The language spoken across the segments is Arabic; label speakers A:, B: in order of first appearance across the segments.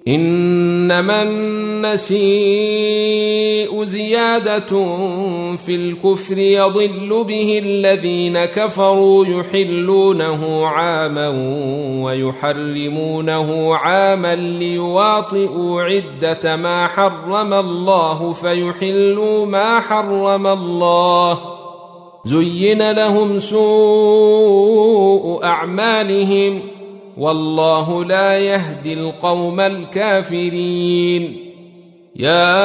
A: إنما النسيء زيادة في الكفر يضل به الذين كفروا يحلونه عاما ويحرمونه عاما ليواطئوا عدة ما حرم الله فيحلوا ما حرم الله زين لهم سوء أعمالهم والله لا يهدي القوم الكافرين. يا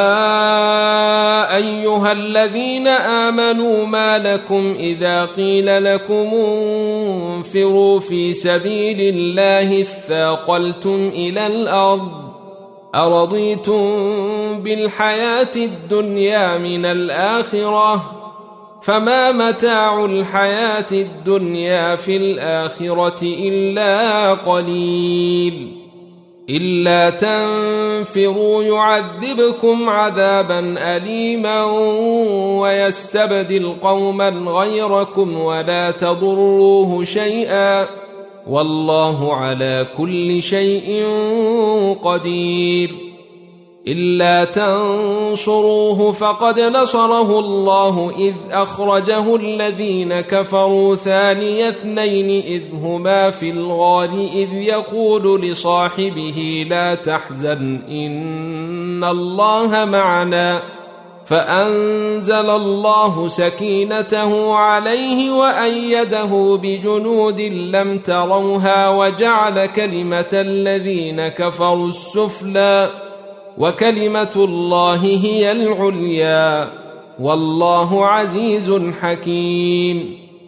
A: أيها الذين آمنوا ما لكم إذا قيل لكم انفروا في سبيل الله اثاقلتم إلى الأرض أرضيتم بالحياة الدنيا من الآخرة فما متاع الحياة الدنيا في الآخرة إلا قليل. إلا تنفروا يعذبكم عذابا أليما ويستبدل قوما غيركم ولا تضروه شيئا والله على كل شيء قدير. إلا تنصروه فقد نصره الله إذ أخرجه الذين كفروا ثاني اثنين إذ هما في الغار إذ يقول لصاحبه لا تحزن إن الله معنا فأنزل الله سكينته عليه وأيده بجنود لم تروها وجعل كلمة الذين كفروا السفلى وكلمة الله هي العليا والله عزيز حكيم.